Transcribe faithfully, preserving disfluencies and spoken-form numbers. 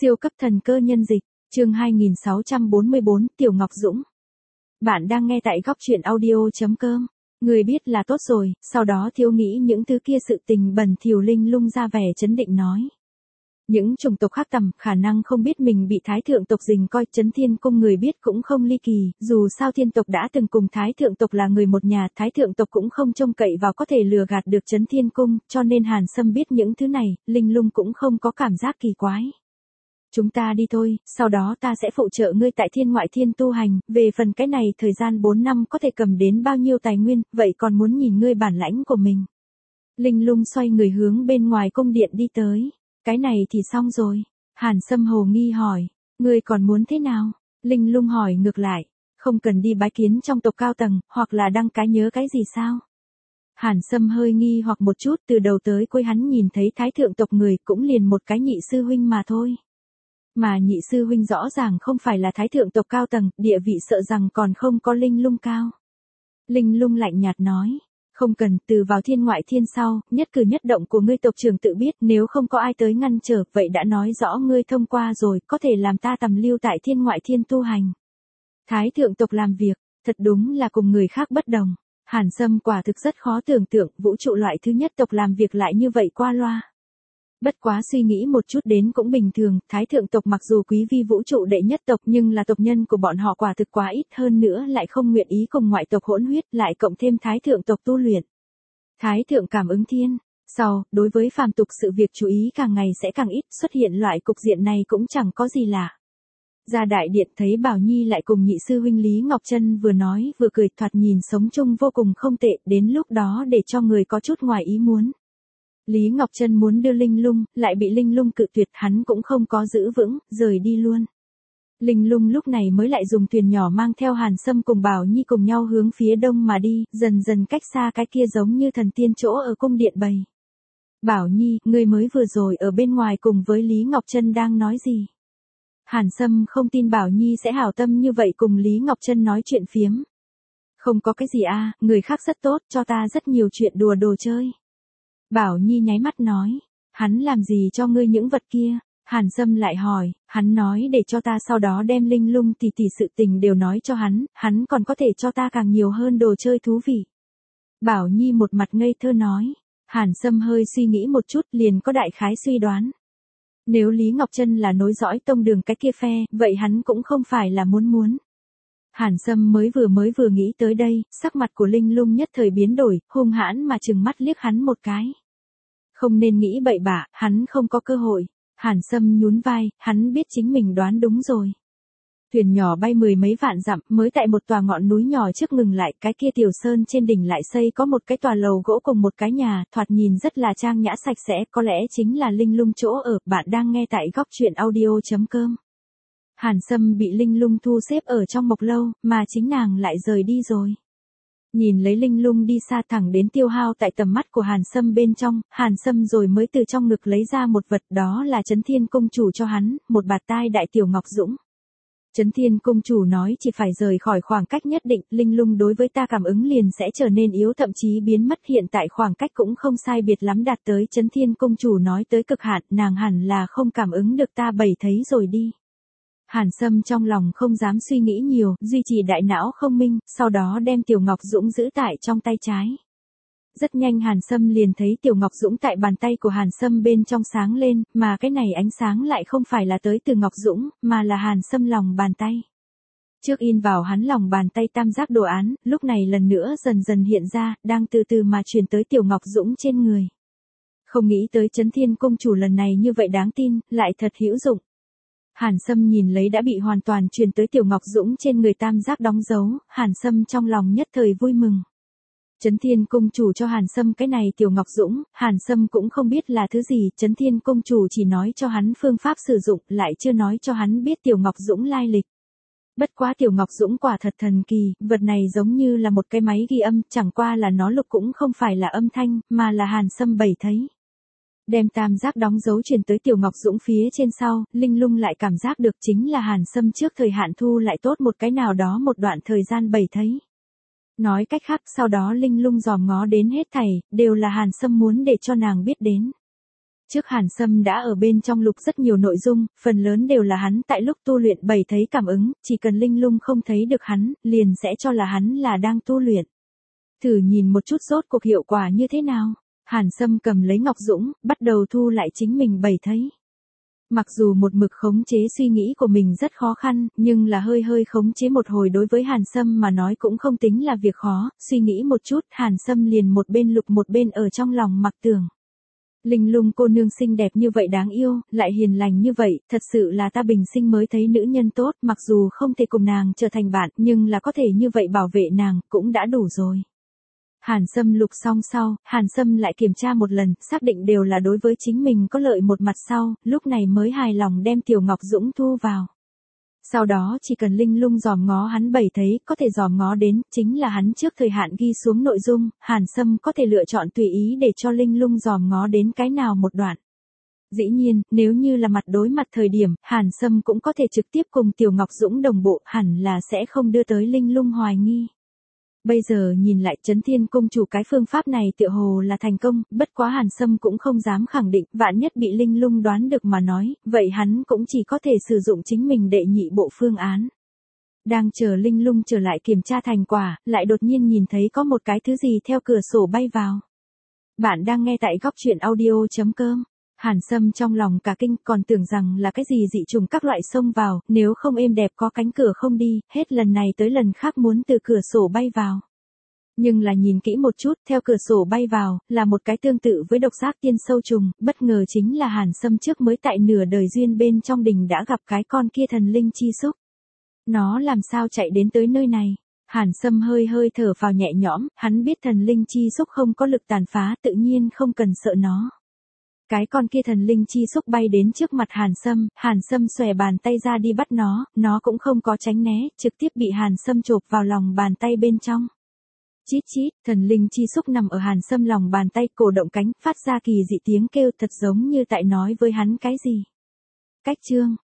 Siêu cấp thần cơ nhân dịch, chương hai nghìn sáu trăm bốn mươi bốn, Tiểu Ngọc Dũng. Bạn đang nghe tại góc truyện audio chấm com. Người biết là tốt rồi, sau đó thiếu nghĩ những thứ kia sự tình bẩn thỉu. Linh Lung ra vẻ trấn định nói. Những chủng tộc khác tầm, khả năng không biết mình bị Thái thượng tộc dình coi. Chấn Thiên Cung người biết cũng không ly kỳ, dù sao thiên tộc đã từng cùng Thái thượng tộc là người một nhà, Thái thượng tộc cũng không trông cậy vào có thể lừa gạt được Chấn Thiên Cung, cho nên Hàn Sâm biết những thứ này, Linh Lung cũng không có cảm giác kỳ quái. Chúng ta đi thôi, sau đó ta sẽ phụ trợ ngươi tại thiên ngoại thiên tu hành, về phần cái này thời gian bốn năm có thể cầm đến bao nhiêu tài nguyên, vậy còn muốn nhìn ngươi bản lãnh của mình. Linh Lung xoay người hướng bên ngoài cung điện đi tới. Cái này thì xong rồi. Hàn Sâm hồ nghi hỏi, ngươi còn muốn thế nào? Linh Lung hỏi ngược lại, không cần đi bái kiến trong tộc cao tầng, hoặc là đăng cái nhớ cái gì sao? Hàn Sâm hơi nghi hoặc một chút, từ đầu tới cuối hắn nhìn thấy Thái thượng tộc người cũng liền một cái nhị sư huynh mà thôi. Mà nhị sư huynh rõ ràng không phải là Thái thượng tộc cao tầng, địa vị sợ rằng còn không có Linh Lung cao. Linh Lung lạnh nhạt nói, không cần, từ vào thiên ngoại thiên sau, nhất cử nhất động của ngươi tộc trưởng tự biết, nếu không có ai tới ngăn trở, vậy đã nói rõ ngươi thông qua rồi, có thể làm ta tầm lưu tại thiên ngoại thiên tu hành. Thái thượng tộc làm việc, thật đúng là cùng người khác bất đồng. Hàn Sâm quả thực rất khó tưởng tượng, vũ trụ loại thứ nhất tộc làm việc lại như vậy qua loa. Bất quá suy nghĩ một chút đến cũng bình thường, Thái thượng tộc mặc dù quý vi vũ trụ đệ nhất tộc nhưng là tộc nhân của bọn họ quả thực quá ít, hơn nữa lại không nguyện ý cùng ngoại tộc hỗn huyết, lại cộng thêm Thái thượng tộc tu luyện. Thái thượng cảm ứng thiên, sau, đối với phàm tục sự việc chú ý càng ngày sẽ càng ít, xuất hiện loại cục diện này cũng chẳng có gì lạ. Ra đại điện thấy Bảo Nhi lại cùng nhị sư huynh Lý Ngọc Trân vừa nói vừa cười, thoạt nhìn sống chung vô cùng không tệ, đến lúc đó để cho người có chút ngoài ý muốn. Lý Ngọc Trân muốn đưa Linh Lung, lại bị Linh Lung cự tuyệt, hắn cũng không có giữ vững, rời đi luôn. Linh Lung lúc này mới lại dùng thuyền nhỏ mang theo Hàn Sâm cùng Bảo Nhi cùng nhau hướng phía đông mà đi, dần dần cách xa cái kia giống như thần tiên chỗ ở cung điện bầy. Bảo Nhi, ngươi mới vừa rồi ở bên ngoài cùng với Lý Ngọc Trân đang nói gì? Hàn Sâm không tin Bảo Nhi sẽ hảo tâm như vậy cùng Lý Ngọc Trân nói chuyện phiếm. Không có cái gì a, người khác rất tốt, cho ta rất nhiều chuyện đùa đồ chơi. Bảo Nhi nháy mắt nói, hắn làm gì cho ngươi những vật kia? Hàn Sâm lại hỏi, hắn nói để cho ta sau đó đem Linh Lung tỷ tỷ sự tình đều nói cho hắn, hắn còn có thể cho ta càng nhiều hơn đồ chơi thú vị. Bảo Nhi một mặt ngây thơ nói, Hàn Sâm hơi suy nghĩ một chút liền có đại khái suy đoán. Nếu Lý Ngọc Trân là nối dõi tông đường cái kia phe, vậy hắn cũng không phải là muốn muốn. Hàn Sâm mới vừa mới vừa nghĩ tới đây, sắc mặt của Linh Lung nhất thời biến đổi, hung hãn mà trừng mắt liếc hắn một cái. Không nên nghĩ bậy bạ, hắn không có cơ hội. Hàn Sâm nhún vai, hắn biết chính mình đoán đúng rồi. Thuyền nhỏ bay mười mấy vạn dặm, mới tại một tòa ngọn núi nhỏ trước ngừng lại, cái kia tiểu sơn trên đỉnh lại xây có một cái tòa lầu gỗ cùng một cái nhà, thoạt nhìn rất là trang nhã sạch sẽ, có lẽ chính là Linh Lung chỗ ở. Bạn đang nghe tại góc truyện audio chấm com. Hàn Sâm bị Linh Lung thu xếp ở trong mộc lâu, mà chính nàng lại rời đi rồi. Nhìn lấy Linh Lung đi xa thẳng đến tiêu hao tại tầm mắt của Hàn Sâm bên trong, Hàn Sâm rồi mới từ trong ngực lấy ra một vật, đó là Chấn Thiên Cung chủ cho hắn, một bạt tai đại tiểu Ngọc Dũng. Chấn Thiên Cung chủ nói chỉ phải rời khỏi khoảng cách nhất định, Linh Lung đối với ta cảm ứng liền sẽ trở nên yếu, thậm chí biến mất, hiện tại khoảng cách cũng không sai biệt lắm đạt tới Chấn Thiên Cung chủ nói tới cực hạn, nàng hẳn là không cảm ứng được ta bày thấy rồi đi. Hàn Sâm trong lòng không dám suy nghĩ nhiều, duy trì đại não không minh, sau đó đem Tiểu Ngọc Dũng giữ tại trong tay trái. Rất nhanh Hàn Sâm liền thấy Tiểu Ngọc Dũng tại bàn tay của Hàn Sâm bên trong sáng lên, mà cái này ánh sáng lại không phải là tới từ Ngọc Dũng, mà là Hàn Sâm lòng bàn tay. Trước in vào hắn lòng bàn tay tam giác đồ án, lúc này lần nữa dần dần hiện ra, đang từ từ mà truyền tới Tiểu Ngọc Dũng trên người. Không nghĩ tới Chấn Thiên Cung chủ lần này như vậy đáng tin, lại thật hữu dụng. Hàn Sâm nhìn lấy đã bị hoàn toàn truyền tới Tiểu Ngọc Dũng trên người tam giác đóng dấu, Hàn Sâm trong lòng nhất thời vui mừng. Chấn Thiên Cung chủ cho Hàn Sâm cái này Tiểu Ngọc Dũng, Hàn Sâm cũng không biết là thứ gì, Chấn Thiên Cung chủ chỉ nói cho hắn phương pháp sử dụng, lại chưa nói cho hắn biết Tiểu Ngọc Dũng lai lịch. Bất quá Tiểu Ngọc Dũng quả thật thần kỳ, vật này giống như là một cái máy ghi âm, chẳng qua là nó lục cũng không phải là âm thanh, mà là Hàn Sâm bày thấy. Đem tam giác đóng dấu truyền tới Tiểu Ngọc Dũng phía trên sau, Linh Lung lại cảm giác được chính là Hàn Sâm trước thời hạn thu lại tốt một cái nào đó một đoạn thời gian bày thấy. Nói cách khác, sau đó Linh Lung dòm ngó đến hết thảy, đều là Hàn Sâm muốn để cho nàng biết đến. Trước Hàn Sâm đã ở bên trong lục rất nhiều nội dung, phần lớn đều là hắn tại lúc tu luyện bày thấy cảm ứng, chỉ cần linh lung không thấy được hắn, liền sẽ cho là hắn là đang tu luyện. Thử nhìn một chút rốt cuộc hiệu quả như thế nào. Hàn Sâm cầm lấy Ngọc Dũng, bắt đầu thu lại chính mình bày thấy. Mặc dù một mực khống chế suy nghĩ của mình rất khó khăn, nhưng là hơi hơi khống chế một hồi đối với Hàn Sâm mà nói cũng không tính là việc khó, suy nghĩ một chút, Hàn Sâm liền một bên lục một bên ở trong lòng mặc tưởng. Linh lung cô nương xinh đẹp như vậy đáng yêu, lại hiền lành như vậy, thật sự là ta bình sinh mới thấy nữ nhân tốt, mặc dù không thể cùng nàng trở thành bạn, nhưng là có thể như vậy bảo vệ nàng, cũng đã đủ rồi. Hàn Sâm lục xong sau, Hàn Sâm lại kiểm tra một lần, xác định đều là đối với chính mình có lợi một mặt sau, lúc này mới hài lòng đem Tiểu Ngọc Dũng thu vào. Sau đó chỉ cần linh lung dòm ngó hắn bày thấy, có thể dòm ngó đến, chính là hắn trước thời hạn ghi xuống nội dung, Hàn Sâm có thể lựa chọn tùy ý để cho linh lung dòm ngó đến cái nào một đoạn. Dĩ nhiên, nếu như là mặt đối mặt thời điểm, Hàn Sâm cũng có thể trực tiếp cùng Tiểu Ngọc Dũng đồng bộ, hẳn là sẽ không đưa tới linh lung hoài nghi. Bây giờ nhìn lại Chấn Thiên Cung chủ cái phương pháp này tựa hồ là thành công, bất quá Hàn Sâm cũng không dám khẳng định, vạn nhất bị linh lung đoán được mà nói, vậy hắn cũng chỉ có thể sử dụng chính mình đệ nhị bộ phương án. Đang chờ linh lung trở lại kiểm tra thành quả, lại đột nhiên nhìn thấy có một cái thứ gì theo cửa sổ bay vào. Bạn đang nghe tại góc truyện audio chấm com. Hàn Sâm trong lòng cả kinh, còn tưởng rằng là cái gì dị trùng các loại xông vào, nếu không êm đẹp có cánh cửa không đi, hết lần này tới lần khác muốn từ cửa sổ bay vào. Nhưng là nhìn kỹ một chút, theo cửa sổ bay vào, là một cái tương tự với độc giác tiên sâu trùng, bất ngờ chính là Hàn Sâm trước mới tại nửa đời duyên bên trong đình đã gặp cái con kia thần linh chi xúc. Nó làm sao chạy đến tới nơi này? Hàn Sâm hơi hơi thở phào nhẹ nhõm, hắn biết thần linh chi xúc không có lực tàn phá, tự nhiên không cần sợ nó. Cái con kia thần linh chi xúc bay đến trước mặt Hàn Sâm, Hàn Sâm xòe bàn tay ra đi bắt nó, nó cũng không có tránh né, trực tiếp bị Hàn Sâm chộp vào lòng bàn tay bên trong. Chít chít, thần linh chi xúc nằm ở Hàn Sâm lòng bàn tay, cổ động cánh, phát ra kỳ dị tiếng kêu thật giống như tại nói với hắn cái gì. Cách chương,